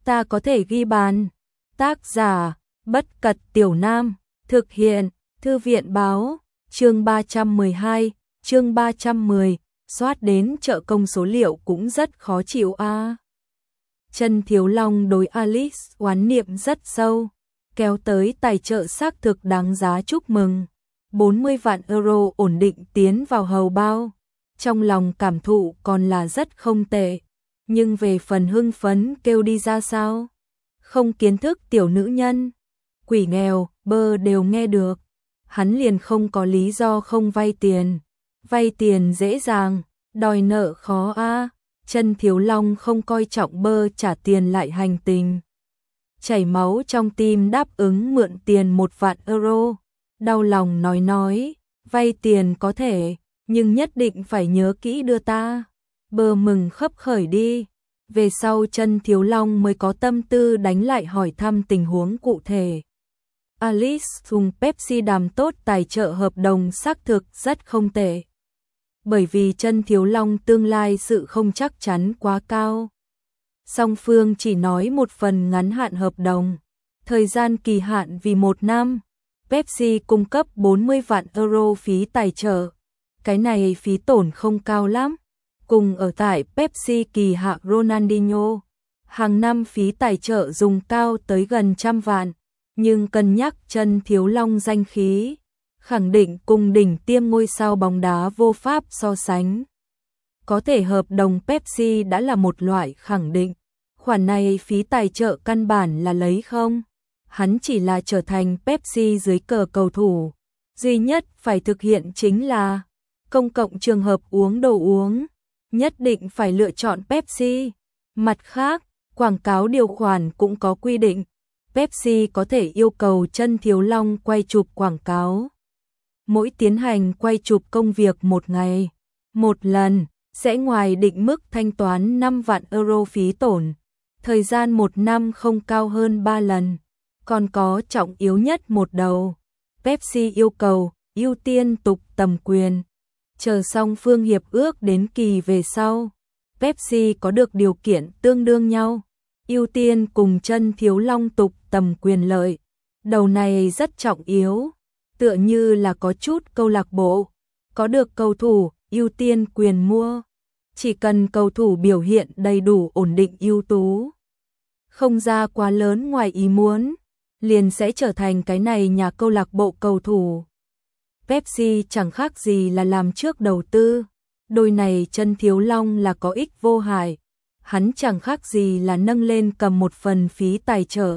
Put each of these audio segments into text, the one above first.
ta có thể ghi bàn. Tác giả, Bất Cật Tiểu Nam, thực hiện, Thư viện báo, chương 312, chương 310, soát đến trợ công số liệu cũng rất khó chịu a. Chân Thiếu Long đối Alice oán niệm rất sâu, kéo tới tài trợ xác thực đáng giá chúc mừng. 40 vạn euro ổn định tiến vào hầu bao. Trong lòng cảm thụ còn là rất không tệ, nhưng về phần hưng phấn kêu đi ra sao? Không kiến thức tiểu nữ nhân, quỷ nghèo, bơ đều nghe được. Hắn liền không có lý do không vay tiền. Vay tiền dễ dàng, đòi nợ khó a. Chân Thiếu Long không coi trọng bơ trả tiền lại hành tình. Chảy máu trong tim đáp ứng mượn tiền 1 vạn euro. Đau lòng nói, vay tiền có thể, nhưng nhất định phải nhớ kỹ đưa ta. Bơ mừng khấp khởi đi. Về sau Chân Thiếu Long mới có tâm tư đánh lại hỏi thăm tình huống cụ thể. Alice cùng Pepsi đàm tốt tài trợ hợp đồng xác thực rất không tệ. Bởi vì Chân Thiếu Long tương lai sự không chắc chắn quá cao. Song phương chỉ nói một phần ngắn hạn hợp đồng, thời gian kỳ hạn vì 1 năm. Pepsi cung cấp 40 vạn euro phí tài trợ. Cái này phí tổn không cao lắm. Cùng ở tại Pepsi kỳ hạ Ronaldinho, hàng năm phí tài trợ dùng cao tới gần 100 vạn, nhưng cân nhắc Chân Thiếu Long danh khí, khẳng định cùng đỉnh tiêm ngôi sao bóng đá vô pháp so sánh. Có thể hợp đồng Pepsi đã là một loại khẳng định, khoản này phí tài trợ căn bản là lấy không. Hắn chỉ là trở thành Pepsi dưới cờ cầu thủ, duy nhất phải thực hiện chính là công cộng trường hợp uống đồ uống, nhất định phải lựa chọn Pepsi. Mặt khác, quảng cáo điều khoản cũng có quy định, Pepsi có thể yêu cầu Chân Thiếu Long quay chụp quảng cáo. Mỗi tiến hành quay chụp công việc 1 ngày, 1 lần, sẽ ngoài định mức thanh toán 5 vạn euro phí tổn, thời gian 1 năm không cao hơn 3 lần. Còn có trọng yếu nhất một đầu, Pepsi yêu cầu ưu tiên tục tầm quyền. Chờ xong phương hiệp ước đến kỳ về sau, Pepsi có được điều kiện tương đương nhau, ưu tiên cùng Chân Thiếu Long tục tầm quyền lợi. Đầu này rất trọng yếu, tựa như là có chút câu lạc bộ, có được cầu thủ ưu tiên quyền mua. Chỉ cần cầu thủ biểu hiện đầy đủ ổn định ưu tú, không ra quá lớn ngoài ý muốn, liền sẽ trở thành cái này nhà câu lạc bộ cầu thủ. Pepsi chẳng khác gì là làm trước đầu tư, đôi này Chân Thiếu Long là có ích vô hại, hắn chẳng khác gì là nâng lên cầm một phần phí tài trợ.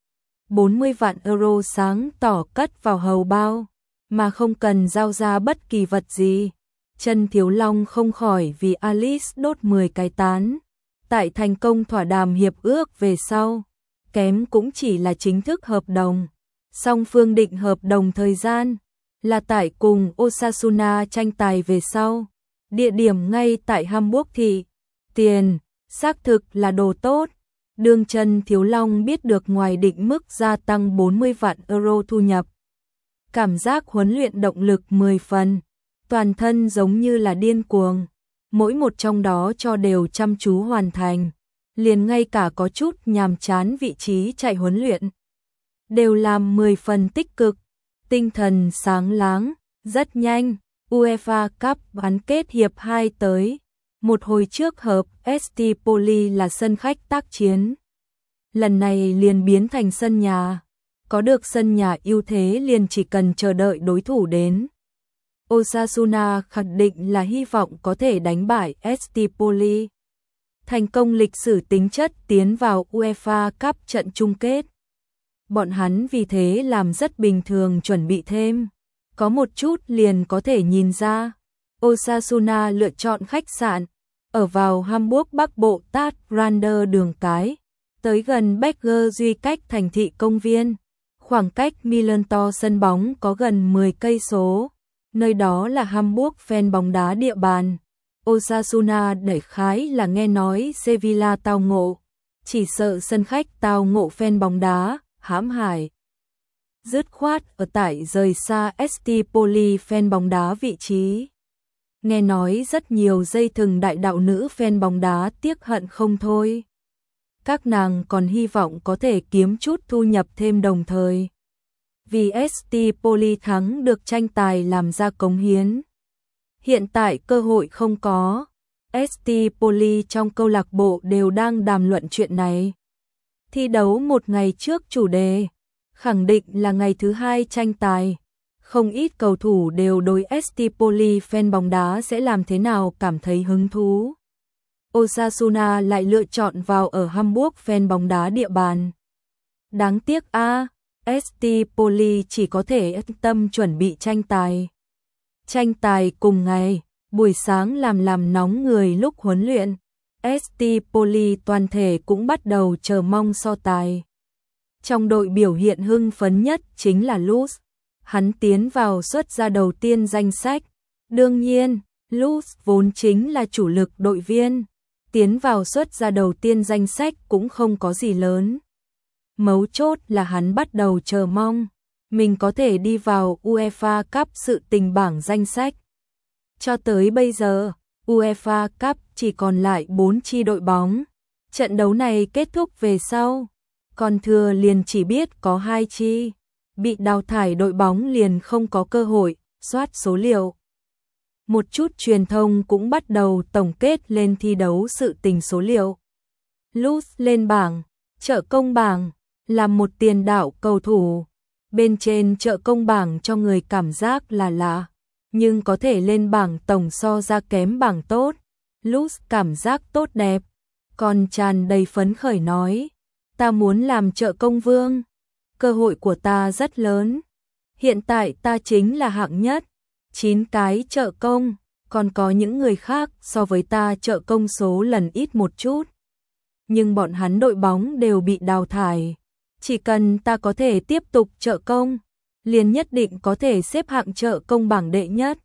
40 vạn euro sáng tỏ cất vào hầu bao, mà không cần giao ra bất kỳ vật gì. Chân Thiếu Long không khỏi vì Alice đốt 10 cái tán. Tại thành công thỏa đàm hiệp ước về sau, kém cũng chỉ là chính thức hợp đồng. Song phương định hợp đồng thời gian là tại cùng Osasuna tranh tài về sau, địa điểm ngay tại Hamburg thị. Tiền, xác thực là đồ tốt. Đương Chân Thiếu Long biết được ngoài định mức gia tăng 40 vạn euro thu nhập, cảm giác huấn luyện động lực 10 phần, toàn thân giống như là điên cuồng, mỗi một trong đó cho đều chăm chú hoàn thành, liền ngay cả có chút nhàm chán vị trí chạy huấn luyện, đều làm 10 phần tích cực, tinh thần sáng láng. Rất nhanh, UEFA Cup bán kết hiệp 2 tới. Một hồi trước hợp ST Poli là sân khách tác chiến. Lần này liền biến thành sân nhà. Có được sân nhà ưu thế liền chỉ cần chờ đợi đối thủ đến. Osasuna khẳng định là hy vọng có thể đánh bại ST Poli. Thành công lịch sử tính chất tiến vào UEFA Cup trận chung kết. Bọn hắn vì thế làm rất bình thường chuẩn bị thêm. Có một chút liền có thể nhìn ra. Osasuna lựa chọn khách sạn ở vào Hamburg Bắc Bộ Tat Rander đường cái, tới gần Becker Duy cách thành thị công viên, khoảng cách Millantor sân bóng có gần 10 cây số. Nơi đó là Hamburg fan bóng đá địa bàn. Osasuna đại khái là nghe nói Sevilla tao ngộ, chỉ sợ sân khách tao ngộ fan bóng đá, hãm hại. Dứt khoát ở tại rời xa ST Poli fan bóng đá vị trí. Nghe nói rất nhiều dây thừng đại đạo nữ fan bóng đá tiếc hận không thôi. các nàng còn hy vọng có thể kiếm chút thu nhập thêm đồng thời. Vì ST Poli thắng được tranh tài làm ra cống hiến. Hiện tại cơ hội không có. ST Poli trong câu lạc bộ đều đang đàm luận chuyện này. Thi đấu một ngày trước chủ đề, khẳng định là ngày thứ hai tranh tài. Không ít cầu thủ đều đối ST Poli fan bóng đá sẽ làm thế nào cảm thấy hứng thú. Osasuna lại lựa chọn vào ở Hamburg fan bóng đá địa bàn. Đáng tiếc ST Poli chỉ có thể yên tâm chuẩn bị tranh tài. Tranh tài cùng ngày, buổi sáng làm nóng người lúc huấn luyện. ST Poli toàn thể cũng bắt đầu chờ mong so tài. Trong đội biểu hiện hưng phấn nhất chính là Lutz. Hắn tiến vào xuất ra đầu tiên danh sách. Đương nhiên, Lutz vốn chính là chủ lực đội viên. Tiến vào xuất ra đầu tiên danh sách cũng không có gì lớn. Mấu chốt là hắn bắt đầu chờ mong mình có thể đi vào UEFA Cup sự tình bảng danh sách. Cho tới bây giờ, UEFA Cup chỉ còn lại 4 chi đội bóng. Trận đấu này kết thúc về sau, còn thừa liền chỉ biết có 2 chi. Bị đào thải đội bóng liền không có cơ hội soát số liệu. Một chút truyền thông cũng bắt đầu tổng kết lên thi đấu sự tình số liệu. Lutz lên bảng, trợ công bảng, là một tiền đạo cầu thủ. Bên trên trợ công bảng cho người cảm giác là lạ, nhưng có thể lên bảng tổng so ra kém bảng tốt. Lutz cảm giác tốt đẹp, còn tràn đầy phấn khởi nói, ta muốn làm trợ công vương, cơ hội của ta rất lớn. Hiện tại ta chính là hạng nhất, 9 cái trợ công, còn có những người khác so với ta trợ công số lần ít một chút. Nhưng bọn hắn đội bóng đều bị đào thải. Chỉ cần ta có thể tiếp tục trợ công, liền nhất định có thể xếp hạng trợ công bảng đệ nhất.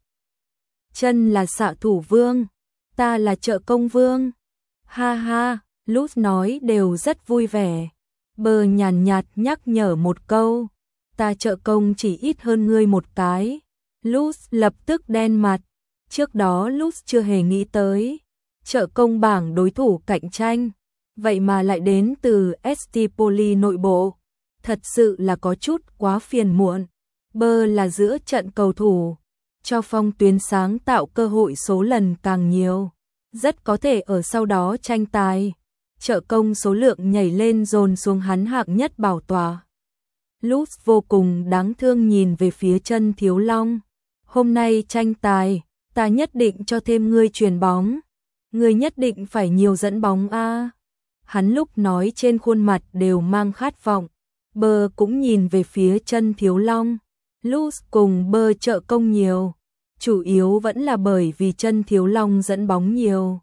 Chân là xạ thủ vương, ta là trợ công vương. Ha ha, Lutz nói đều rất vui vẻ. Bờ nhàn nhạt nhắc nhở một câu, ta trợ công chỉ ít hơn ngươi một cái. Lutz lập tức đen mặt. Trước đó Lutz chưa hề nghĩ tới trợ công bảng đối thủ cạnh tranh, vậy mà lại đến từ ST Poli nội bộ. Thật sự là có chút quá phiền muộn. Bơ là giữa trận cầu thủ, cho Phong Tuyến sáng tạo cơ hội số lần càng nhiều. Rất có thể ở sau đó tranh tài, trợ công số lượng nhảy lên dồn xuống hắn hạng nhất bảo tòa. Lutz vô cùng đáng thương nhìn về phía Chân Thiếu Long. Hôm nay tranh tài, ta nhất định cho thêm ngươi chuyền bóng. Ngươi nhất định phải nhiều dẫn bóng a. Hắn lúc nói trên khuôn mặt đều mang khát vọng. Bơ cũng nhìn về phía Chân Thiếu Long. Lutz cùng Bơ trợ công nhiều, chủ yếu vẫn là bởi vì Chân Thiếu Long dẫn bóng nhiều.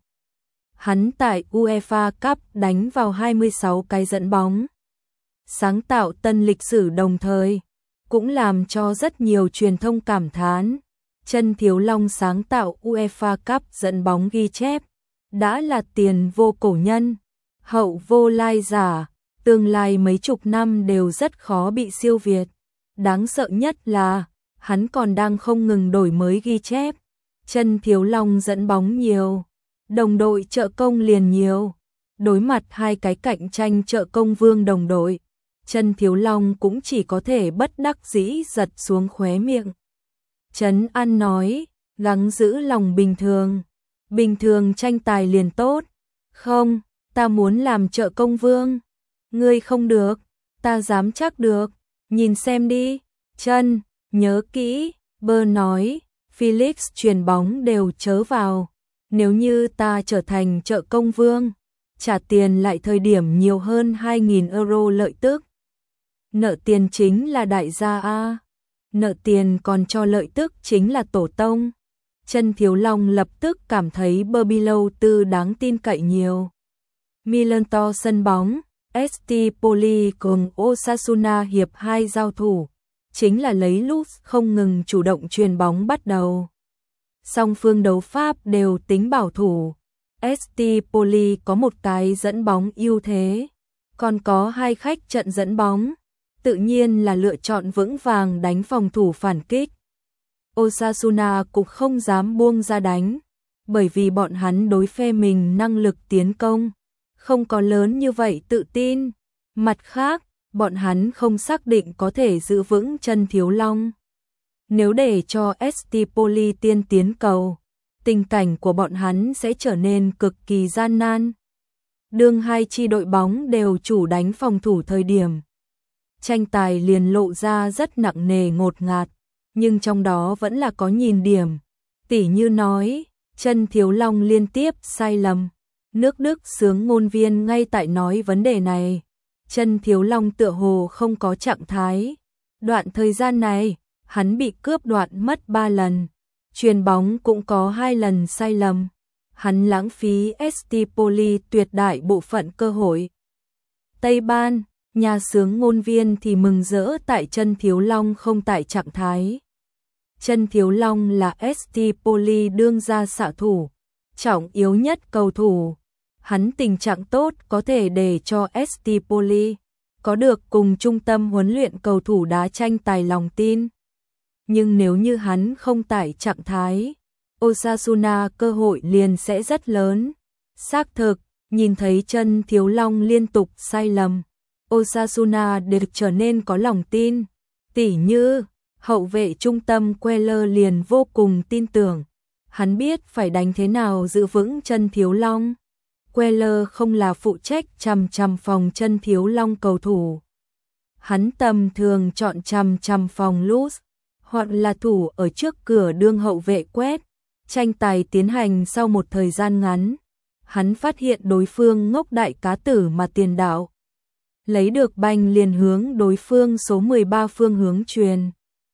Hắn tại UEFA Cup đánh vào 26 cái dẫn bóng, sáng tạo tân lịch sử, đồng thời cũng làm cho rất nhiều truyền thông cảm thán. Chân Thiếu Long sáng tạo UEFA Cup dẫn bóng ghi chép, đã là tiền vô cổ nhân, hậu vô lai giả, tương lai mấy chục năm đều rất khó bị siêu việt. Đáng sợ nhất là, hắn còn đang không ngừng đổi mới ghi chép. Chân Thiếu Long dẫn bóng nhiều, đồng đội trợ công liền nhiều. Đối mặt hai cái cạnh tranh trợ công vương đồng đội, Chân Thiếu Long cũng chỉ có thể bất đắc dĩ giật xuống khóe miệng. Trấn An nói, gắng giữ lòng bình thường tranh tài liền tốt. Không, ta muốn làm trợ công vương. Ngươi không được, ta dám chắc được, nhìn xem đi. Chân, nhớ kỹ, Bơ nói, Felix chuyền bóng đều chớ vào. Nếu như ta trở thành trợ công vương, trả tiền lại thời điểm nhiều hơn 2.000 euro lợi tức. Nợ tiền chính là đại gia a. Nợ tiền còn cho lợi tức chính là tổ tông. Chân Thiếu Long lập tức cảm thấy Berbilou Tư đáng tin cậy nhiều. Milanto sân bóng, ST Poli cùng Osasuna hiệp 2 giao thủ, chính là lấy Lutz không ngừng chủ động chuyền bóng bắt đầu. Song phương đấu pháp đều tính bảo thủ. ST Poli có một cái dẫn bóng ưu thế, còn có hai khách trận dẫn bóng, tự nhiên là lựa chọn vững vàng đánh phòng thủ phản kích. Osasuna cũng không dám buông ra đánh, bởi vì bọn hắn đối phe mình năng lực tiến công không có lớn như vậy tự tin. Mặt khác, bọn hắn không xác định có thể giữ vững chân Thiếu Long. Nếu để cho Stipoli tiên tiến cầu, tình cảnh của bọn hắn sẽ trở nên cực kỳ gian nan. Đương hai chi đội bóng đều chủ đánh phòng thủ thời điểm, tranh tài liền lộ ra rất nặng nề ngột ngạt, nhưng trong đó vẫn là có nhìn điểm. Tỉ như nói, chân Thiếu Long liên tiếp sai lầm. Nước Đức xướng ngôn viên ngay tại nói vấn đề này. Chân Thiếu Long tựa hồ không có trạng thái. Đoạn thời gian này, hắn bị cướp đoạt mất 3 lần. Chuyền bóng cũng có 2 lần sai lầm. Hắn lãng phí Stipoli tuyệt đại bộ phận cơ hội. Tây Ban, nhà xướng ngôn viên thì mừng rỡ tại chân Thiếu Long không tại trạng thái. Chân Thiếu Long là Stipoli đương ra xạ thủ, trọng yếu nhất cầu thủ. Hắn tình trạng tốt có thể để cho Stipoli có được cùng trung tâm huấn luyện cầu thủ đá tranh tài lòng tin. Nhưng nếu như hắn không tại trạng thái, Osasuna cơ hội liền sẽ rất lớn. Xác thực, nhìn thấy chân Thiếu Long liên tục sai lầm, Osasuna được trở nên có lòng tin. Tỉ như, hậu vệ trung tâm Queller liền vô cùng tin tưởng. Hắn biết phải đánh thế nào giữ vững chân Thiếu Long. Queller không là phụ trách chằm phòng chân Thiếu Long cầu thủ. Hắn tầm thường chọn chằm phòng Luz, hoặc là thủ ở trước cửa đương hậu vệ quét. Tranh tài tiến hành sau một thời gian ngắn, hắn phát hiện đối phương ngốc đại cá tử mà tiền đạo. Lấy được banh liền hướng đối phương số 13 phương hướng truyền.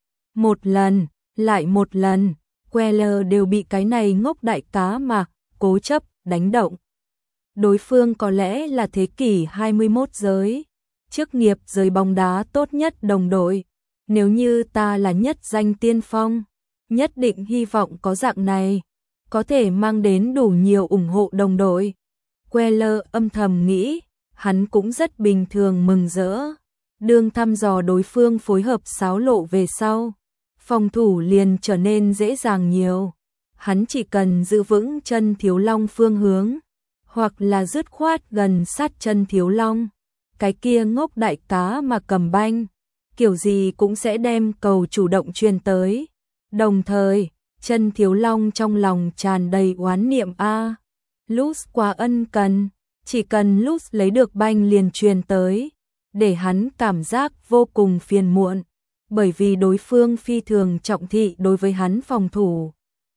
Một lần, lại một lần, Queller đều bị cái này ngốc đại cá mà cố chấp đánh động. Đối phương có lẽ là thế kỷ 21 giới, chức nghiệp giới bóng đá tốt nhất đồng đội. Nếu như ta là nhất danh tiên phong, nhất định hy vọng có dạng này, có thể mang đến đủ nhiều ủng hộ đồng đội. Queller âm thầm nghĩ, hắn cũng rất bình thường mừng rỡ. Đương thăm dò đối phương phối hợp xáo lộ về sau, phòng thủ liền trở nên dễ dàng nhiều. Hắn chỉ cần giữ vững chân Thiếu Long phương hướng, hoặc là dứt khoát gần sát chân Thiếu Long. Cái kia ngốc đại cá mà cầm banh, kiểu gì cũng sẽ đem cầu chủ động truyền tới. Đồng thời, chân Thiếu Long trong lòng tràn đầy oán niệm a. Luz quá ân cần, chỉ cần Luz lấy được banh liền truyền tới, để hắn cảm giác vô cùng phiền muộn, bởi vì đối phương phi thường trọng thị đối với hắn phòng thủ.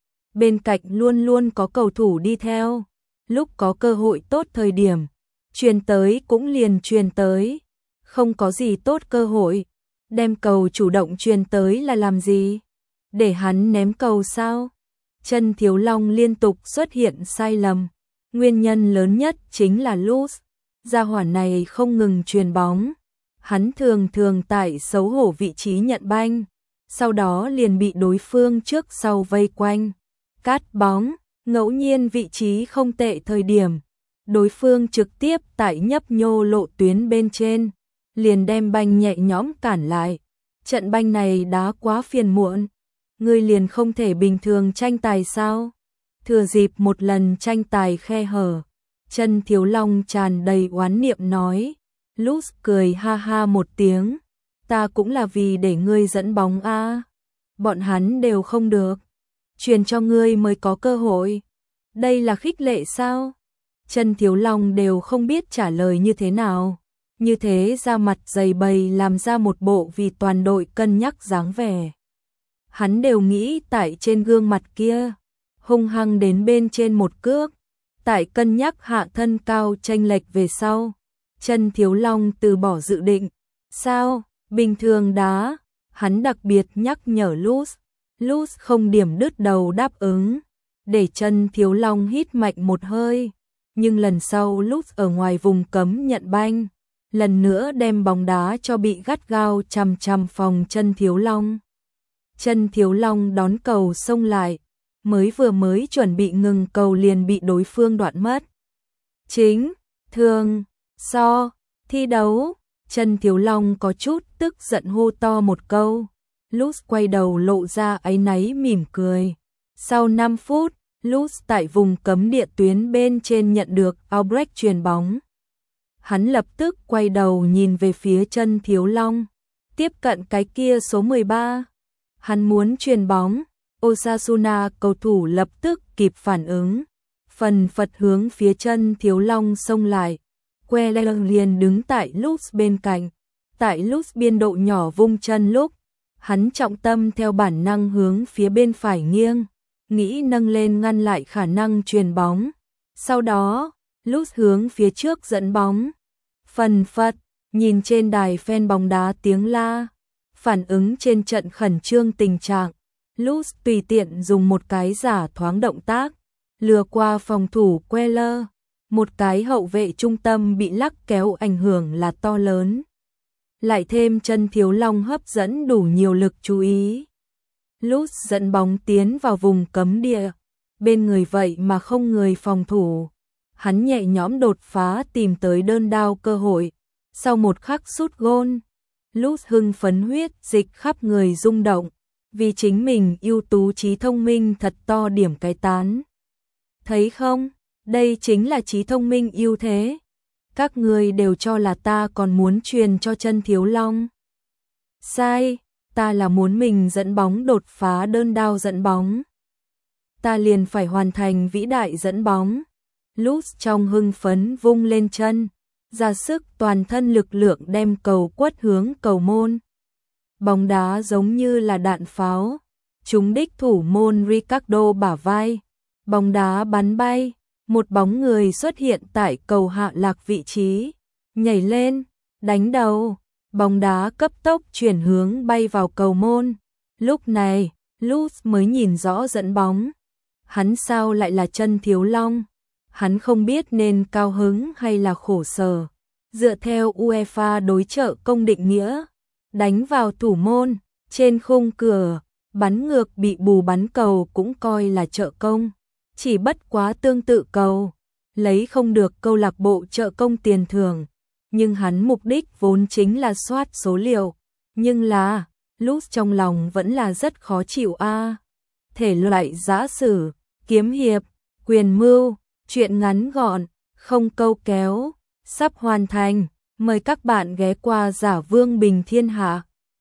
Bên cạnh luôn luôn có cầu thủ đi theo, lúc có cơ hội tốt thời điểm, truyền tới cũng liền truyền tới, không có gì tốt cơ hội, đem cầu chủ động truyền tới là làm gì? Để hắn ném cầu sao? Chân Thiếu Long liên tục xuất hiện sai lầm, nguyên nhân lớn nhất chính là Luz. Gia hỏa này không ngừng truyền bóng, hắn thường tại xấu hổ vị trí nhận banh, sau đó liền bị đối phương trước sau vây quanh, cắt bóng. Ngẫu nhiên vị trí không tệ thời điểm, đối phương trực tiếp tại nhấp nhô lộ tuyến bên trên, liền đem banh nhẹ nhõm cản lại. Trận banh này đá quá phiền muộn, ngươi liền không thể bình thường tranh tài sao? Thừa dịp một lần tranh tài khe hở, chân Thiếu Long tràn đầy oán niệm nói. Luz cười ha ha một tiếng, ta cũng là vì để ngươi dẫn bóng a. Bọn hắn đều không được, truyền cho ngươi mới có cơ hội. Đây là khích lệ sao? Chân Thiếu Long đều không biết trả lời như thế nào. Như thế ra mặt dày bầy làm ra một bộ vì toàn đội cân nhắc dáng vẻ. Hắn đều nghĩ tại trên gương mặt kia, hung hăng đến bên trên một cước. Tại cân nhắc hạ thân cao chênh lệch về sau, chân Thiếu Long từ bỏ dự định. Sao? Bình thường đá. Hắn đặc biệt nhắc nhở Luz. Luz không điểm đứt đầu đáp ứng, để chân Thiếu Long hít mạnh một hơi. Nhưng lần sau Luz ở ngoài vùng cấm nhận banh, lần nữa đem bóng đá cho bị gắt gao chằm phòng chân Thiếu Long. Chân Thiếu Long đón cầu xông lại, mới chuẩn bị ngừng cầu liền bị đối phương đoạn mất. Chính, thương, thi đấu, chân Thiếu Long có chút tức giận hô to một câu. Luz quay đầu lộ ra áy náy mỉm cười. Sau 5 phút, Lutz tại vùng cấm địa tuyến bên trên nhận được Albrecht chuyền bóng. Hắn lập tức quay đầu nhìn về phía chân Thiếu Long, tiếp cận cái kia số 13. Hắn muốn chuyền bóng, Osasuna cầu thủ lập tức kịp phản ứng, phần phật hướng phía chân Thiếu Long xông lại. Queller liền đứng tại Lutz bên cạnh, tại Lutz biên độ nhỏ vung chân lúc, hắn trọng tâm theo bản năng hướng phía bên phải nghiêng, nghĩ nâng lên ngăn lại khả năng chuyền bóng. Sau đó, Lutz hướng phía trước dẫn bóng. Phần phật, nhìn trên đài fan bóng đá tiếng la, phản ứng trên trận khẩn trương tình trạng. Lutz tùy tiện dùng một cái giả thoáng động tác, lừa qua phòng thủ Queller, một cái hậu vệ trung tâm bị lắc kéo ảnh hưởng là to lớn. Lại thêm chân Thiếu Long hấp dẫn đủ nhiều lực chú ý. Lutz dẫn bóng tiến vào vùng cấm địa, bên người vậy mà không người phòng thủ. Hắn nhẹ nhõm đột phá tìm tới đơn đao cơ hội. Sau một khắc sút gôn, Lutz hưng phấn huyết dịch khắp người rung động, vì chính mình ưu tú trí thông minh thật to điểm cái tán. Thấy không, đây chính là trí thông minh ưu thế. Các người đều cho là ta còn muốn truyền cho chân Thiếu Long. Sai, ta là muốn mình dẫn bóng đột phá đơn đao dẫn bóng. Ta liền phải hoàn thành vĩ đại dẫn bóng. Lutz trong hưng phấn vung lên chân, ra sức toàn thân lực lượng đem cầu quất hướng cầu môn. Bóng đá giống như là đạn pháo, trúng đích thủ môn Ricardo bả vai. Bóng đá bắn bay, một bóng người xuất hiện tại cầu hạ lạc vị trí, nhảy lên, đánh đầu, bóng đá cấp tốc chuyển hướng bay vào cầu môn. Lúc này, Lutz mới nhìn rõ dẫn bóng. Hắn sao lại là chân Thiếu Long? Hắn không biết nên cao hứng hay là khổ sở. Dựa theo UEFA đối trợ công định nghĩa, đánh vào thủ môn, trên khung cửa, bắn ngược bị bù bắn cầu cũng coi là trợ công. Chỉ bất quá tương tự cầu, lấy không được câu lạc bộ trợ công tiền thưởng, nhưng hắn mục đích vốn chính là soát số liệu, nhưng là, Lutz trong lòng vẫn là rất khó chịu a. Thể loại giã sử, kiếm hiệp, quyền mưu, truyện ngắn gọn, không câu kéo, sắp hoàn thành, mời các bạn ghé qua Giả Vương Bình Thiên Hạ.